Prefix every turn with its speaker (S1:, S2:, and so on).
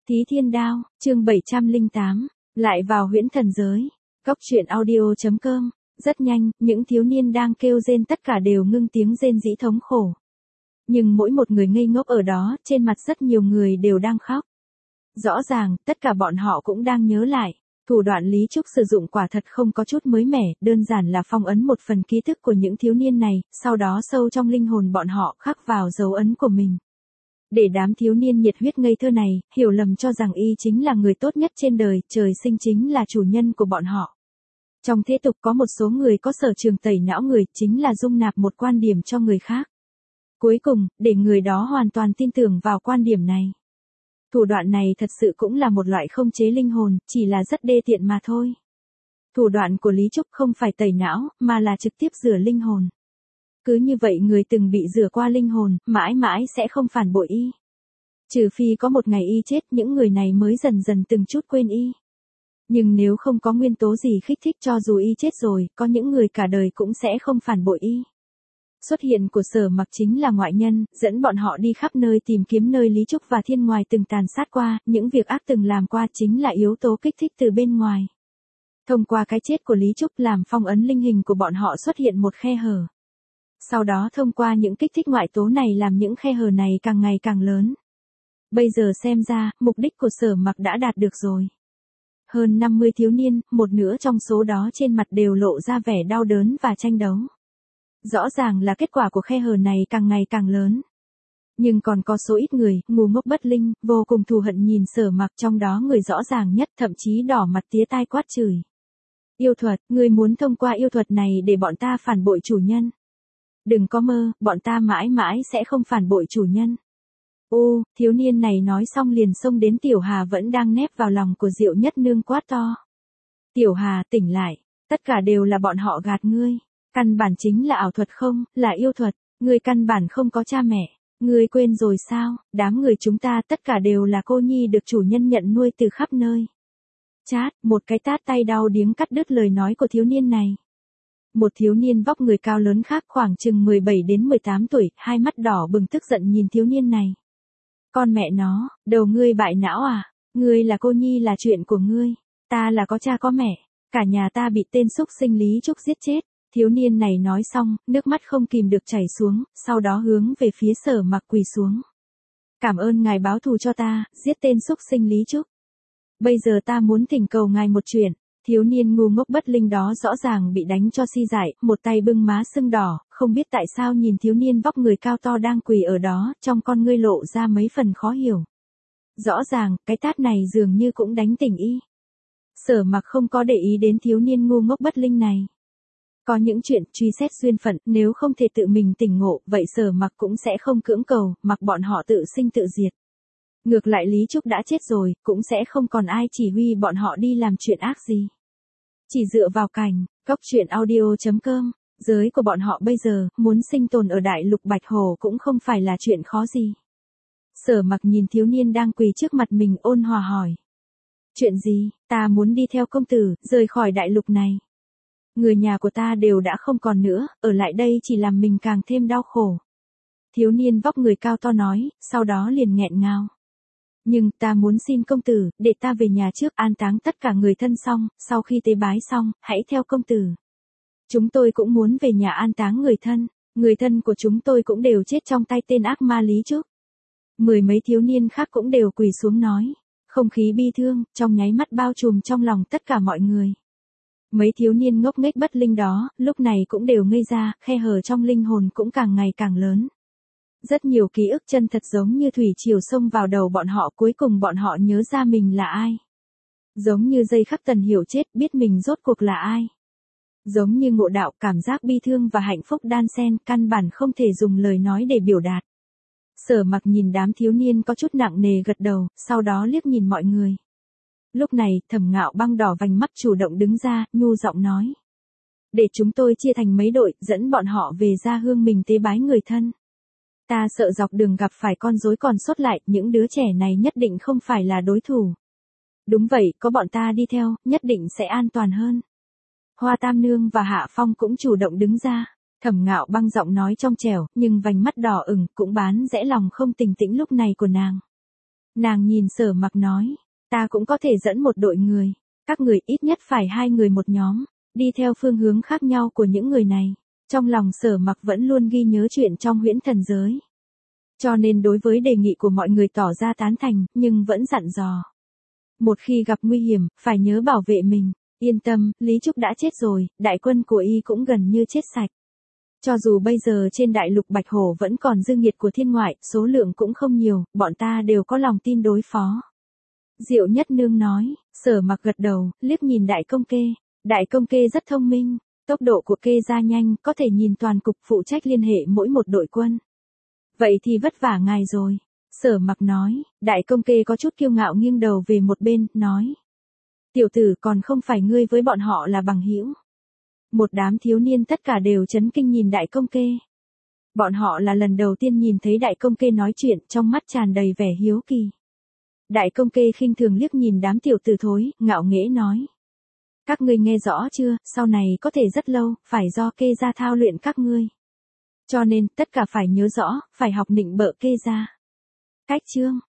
S1: Thí Thiên Đao, chương 708, lại vào huyễn thần giới. Góc truyện audio.com. Rất nhanh, những thiếu niên đang kêu rên tất cả đều ngưng tiếng rên rỉ thống khổ. Nhưng mỗi một người ngây ngốc ở đó, trên mặt rất nhiều người đều đang khóc. Rõ ràng, tất cả bọn họ cũng đang nhớ lại. Thủ đoạn Lý Trúc sử dụng quả thật không có chút mới mẻ, đơn giản là phong ấn một phần ký thức của những thiếu niên này, sau đó sâu trong linh hồn bọn họ khắc vào dấu ấn của mình. Để đám thiếu niên nhiệt huyết ngây thơ này, hiểu lầm cho rằng y chính là người tốt nhất trên đời, trời sinh chính là chủ nhân của bọn họ. Trong thế tục có một số người có sở trường tẩy não người, chính là dung nạp một quan điểm cho người khác. Cuối cùng, để người đó hoàn toàn tin tưởng vào quan điểm này. Thủ đoạn này thật sự cũng là một loại không chế linh hồn, chỉ là rất đê tiện mà thôi. Thủ đoạn của Lý Trúc không phải tẩy não, mà là trực tiếp rửa linh hồn. Cứ như vậy người từng bị rửa qua linh hồn, mãi mãi sẽ không phản bội y. Trừ phi có một ngày y chết, những người này mới dần dần từng chút quên y. Nhưng nếu không có nguyên tố gì kích thích, cho dù y chết rồi, có những người cả đời cũng sẽ không phản bội y. Xuất hiện của Sở Mặc chính là ngoại nhân, dẫn bọn họ đi khắp nơi tìm kiếm nơi Lý Trúc và Thiên Ngoài từng tàn sát qua, những việc ác từng làm qua chính là yếu tố kích thích từ bên ngoài. Thông qua cái chết của Lý Trúc làm phong ấn linh hình của bọn họ xuất hiện một khe hở. Sau đó thông qua những kích thích ngoại tố này làm những khe hở này càng ngày càng lớn. Bây giờ xem ra, mục đích của Sở Mặc đã đạt được rồi. Hơn 50 thiếu niên, một nửa trong số đó trên mặt đều lộ ra vẻ đau đớn và tranh đấu. Rõ ràng là kết quả của khe hở này càng ngày càng lớn. Nhưng còn có số ít người, ngu ngốc bất linh, vô cùng thù hận nhìn Sở Mặc, trong đó người rõ ràng nhất thậm chí đỏ mặt tía tai quát chửi. Yêu thuật, ngươi muốn thông qua yêu thuật này để bọn ta phản bội chủ nhân. Đừng có mơ, bọn ta mãi mãi sẽ không phản bội chủ nhân. Ô, thiếu niên này nói xong liền xông đến Tiểu Hà vẫn đang nép vào lòng của Diệu Nhất Nương quát to. Tiểu Hà, tỉnh lại, tất cả đều là bọn họ gạt ngươi. Căn bản chính là ảo thuật không, là yêu thuật, ngươi căn bản không có cha mẹ. Ngươi quên rồi sao, đám người chúng ta tất cả đều là cô nhi được chủ nhân nhận nuôi từ khắp nơi. Chát, một cái tát tay đau điếng cắt đứt lời nói của thiếu niên này. Một thiếu niên vóc người cao lớn khác khoảng chừng 17 đến 18 tuổi, hai mắt đỏ bừng tức giận nhìn thiếu niên này. Con mẹ nó, đầu ngươi bại não à, ngươi là cô nhi là chuyện của ngươi, ta là có cha có mẹ, cả nhà ta bị tên xúc sinh Lý Trúc giết chết. Thiếu niên này nói xong, nước mắt không kìm được chảy xuống, sau đó hướng về phía Sở Mặc quỳ xuống. Cảm ơn ngài báo thù cho ta, giết tên xúc sinh Lý Trúc. Bây giờ ta muốn thỉnh cầu ngài một chuyện. Thiếu niên ngu ngốc bất linh đó rõ ràng bị đánh cho si dại, một tay bưng má sưng đỏ, không biết tại sao nhìn thiếu niên vóc người cao to đang quỳ ở đó, trong con ngươi lộ ra mấy phần khó hiểu. Rõ ràng, cái tát này dường như cũng đánh tỉnh y. Sở Mặc không có để ý đến thiếu niên ngu ngốc bất linh này. Có những chuyện truy xét duyên phận, nếu không thể tự mình tỉnh ngộ, vậy Sở Mặc cũng sẽ không cưỡng cầu, mặc bọn họ tự sinh tự diệt. Ngược lại Lý Trúc đã chết rồi, cũng sẽ không còn ai chỉ huy bọn họ đi làm chuyện ác gì. Chỉ dựa vào cảnh, góc truyện audio.com, giới của bọn họ bây giờ, muốn sinh tồn ở đại lục Bạch Hồ cũng không phải là chuyện khó gì. Sở Mặc nhìn thiếu niên đang quỳ trước mặt mình ôn hòa hỏi. Chuyện gì, ta muốn đi theo công tử, rời khỏi đại lục này. Người nhà của ta đều đã không còn nữa, ở lại đây chỉ làm mình càng thêm đau khổ. Thiếu niên vóc người cao to nói, sau đó liền nghẹn ngào. Nhưng ta muốn xin công tử, để ta về nhà trước an táng tất cả người thân xong, sau khi tế bái xong, hãy theo công tử. Chúng tôi cũng muốn về nhà an táng người thân của chúng tôi cũng đều chết trong tay tên ác ma Lý Trúc. Mười mấy thiếu niên khác cũng đều quỳ xuống nói, không khí bi thương, trong nháy mắt bao trùm trong lòng tất cả mọi người. Mấy thiếu niên ngốc nghếch bất linh đó, lúc này cũng đều ngây ra, khe hở trong linh hồn cũng càng ngày càng lớn. Rất nhiều ký ức chân thật giống như thủy triều xông vào đầu bọn họ, cuối cùng bọn họ nhớ ra mình là ai. Giống như giây khắc Tần Hiểu chết, biết mình rốt cuộc là ai. Giống như ngộ đạo, cảm giác bi thương và hạnh phúc đan xen, căn bản không thể dùng lời nói để biểu đạt. Sở Mặc nhìn đám thiếu niên có chút nặng nề gật đầu, sau đó liếc nhìn mọi người. Lúc này, Thẩm Ngạo Băng đỏ vành mắt chủ động đứng ra, nhu giọng nói. Để chúng tôi chia thành mấy đội, dẫn bọn họ về gia hương mình tế bái người thân. Ta sợ dọc đường gặp phải con rối còn sót lại, những đứa trẻ này nhất định không phải là đối thủ. Đúng vậy, có bọn ta đi theo, nhất định sẽ an toàn hơn. Hoa Tam Nương và Hạ Phong cũng chủ động đứng ra. Thẩm Ngạo Băng giọng nói trong trẻo, nhưng vành mắt đỏ ửng cũng bán rẽ lòng không bình tĩnh lúc này của nàng. Nàng nhìn Sở Mặc nói, ta cũng có thể dẫn một đội người, các người ít nhất phải 2 người một nhóm, đi theo phương hướng khác nhau của những người này. Trong lòng Sở Mặc vẫn luôn ghi nhớ chuyện trong huyễn thần giới. Cho nên đối với đề nghị của mọi người tỏ ra tán thành, nhưng vẫn dặn dò. Một khi gặp nguy hiểm, phải nhớ bảo vệ mình. Yên tâm, Lý Trúc đã chết rồi, đại quân của y cũng gần như chết sạch. Cho dù bây giờ trên đại lục Bạch Hổ vẫn còn dư nghiệt của thiên ngoại, số lượng cũng không nhiều, bọn ta đều có lòng tin đối phó. Diệu Nhất Nương nói. Sở Mặc gật đầu, liếc nhìn đại công kê. Đại công kê rất thông minh, tốc độ của kê ra nhanh, có thể nhìn toàn cục phụ trách liên hệ mỗi một đội quân. Vậy thì vất vả ngài rồi. Sở Mặc nói. Đại công kê có chút kiêu ngạo nghiêng đầu về một bên, nói. Tiểu tử, còn không phải ngươi với bọn họ là bằng hữu. Một đám thiếu niên tất cả đều chấn kinh nhìn đại công kê. Bọn họ là lần đầu tiên nhìn thấy đại công kê nói chuyện, trong mắt tràn đầy vẻ hiếu kỳ. Đại công kê khinh thường liếc nhìn đám tiểu tử thối, ngạo nghễ nói. Các ngươi nghe rõ chưa, sau này có thể rất lâu, phải do kê gia thao luyện các ngươi. Cho nên, tất cả phải nhớ rõ, phải học nịnh bợ kê gia. Cách chương